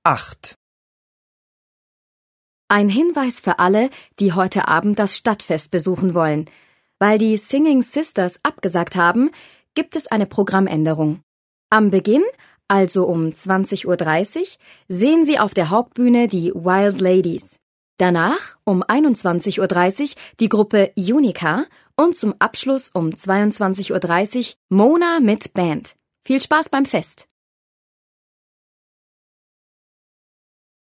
8. Ein Hinweis für alle, die heute Abend das Stadtfest besuchen wollen. Weil die Singing Sisters abgesagt haben, gibt es eine Programmänderung. Am Beginn, also um 20:30 Uhr, sehen Sie auf der Hauptbühne die Wild Ladies. Danach um 21:30 Uhr die Gruppe Unica und zum Abschluss um 22:30 Uhr Mona mit Band. Viel Spaß beim Fest!